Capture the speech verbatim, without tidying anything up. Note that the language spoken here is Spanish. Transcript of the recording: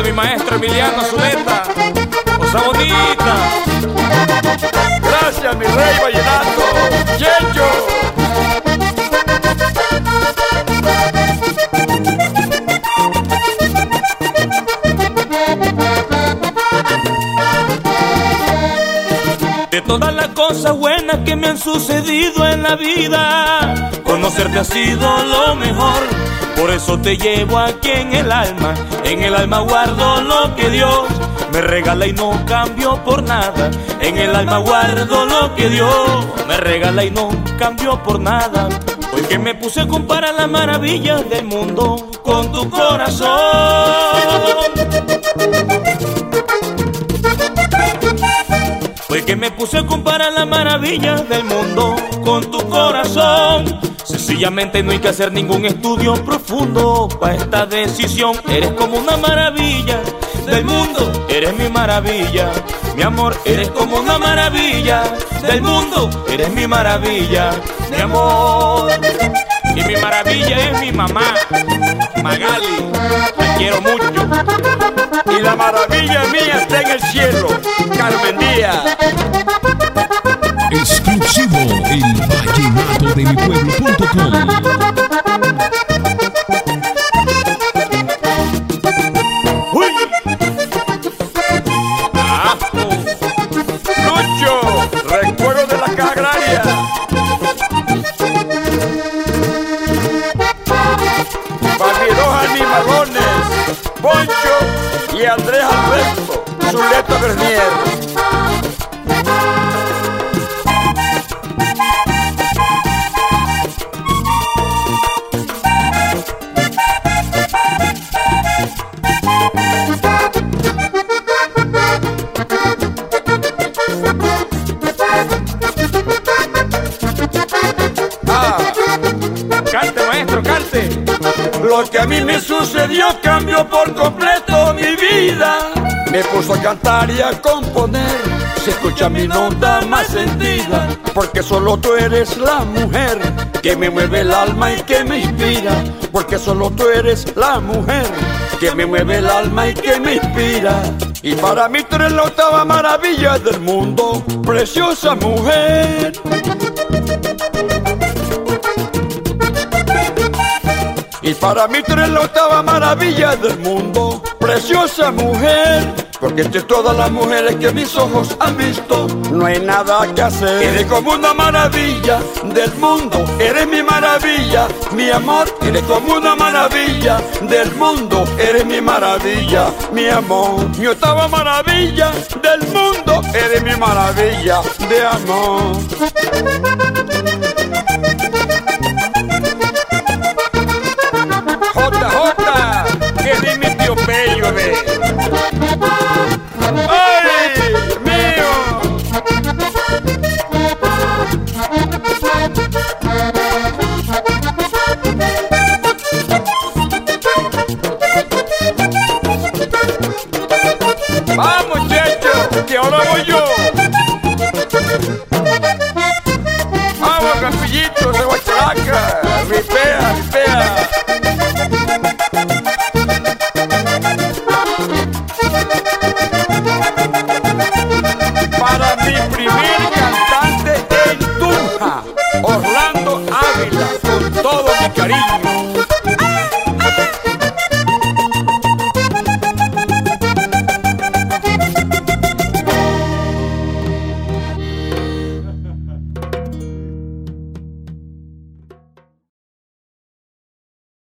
de mi maestro Emiliano Zuleta, cosa bonita. Gracias, mi rey vallenato, Checho. De todas las cosas buenas que me han sucedido en la vida, conocerte ha sido lo mejor. Por eso te llevo aquí en el alma, en el alma guardo lo que Dios me regala y no cambio por nada. En el alma guardo lo que Dios me regala y no cambio por nada. Hoy que me puse a comparar las maravillas del mundo con tu corazón. Hoy que me puse a comparar las maravillas del mundo con tu corazón. Sencillamente no hay que hacer ningún estudio profundo para esta decisión. Eres como una maravilla del mundo, eres mi maravilla. Mi amor, eres como una maravilla del mundo, eres mi maravilla, mi amor. Y mi maravilla es mi mamá, Magali, la quiero mucho. Y la maravilla mía está en el cielo, Carmen Díaz. Exclusivo en vallenato de mi pueblo punto com. ¡Uy! ¡Ah! ¡Lucho! ¡Recuerdo de la caja agraria! Para mis dos animalones, Poncho y Andrés Alberto, Zuleta Bernier. Cante, maestro, cante. Lo que a mí me sucedió cambió por completo mi vida. Me puso a cantar y a componer. Se escucha mi nota más sentida, porque solo tú eres la mujer que me mueve el alma y que me inspira. Porque solo tú eres la mujer que me mueve el alma y que me inspira. Y para mí tú eres la octava maravilla del mundo, preciosa mujer. Y para mí tú eres la octava maravilla del mundo, preciosa mujer. Porque entre todas las mujeres que mis ojos han visto, no hay nada que hacer. Eres como una maravilla del mundo, eres mi maravilla, mi amor. Eres como una maravilla del mundo, eres mi maravilla, mi amor. Mi octava maravilla del mundo, eres mi maravilla de amor. Jota, Jota, que di mi tío Pello, ve. ¡Ay, mío! Vamos, Checho, que ahora voy yo. Vamos, Campillito, de Huacharaca, ripea, ripea. Para mi primer cantante en Tunja, Orlando Ávila, con todo mi cariño.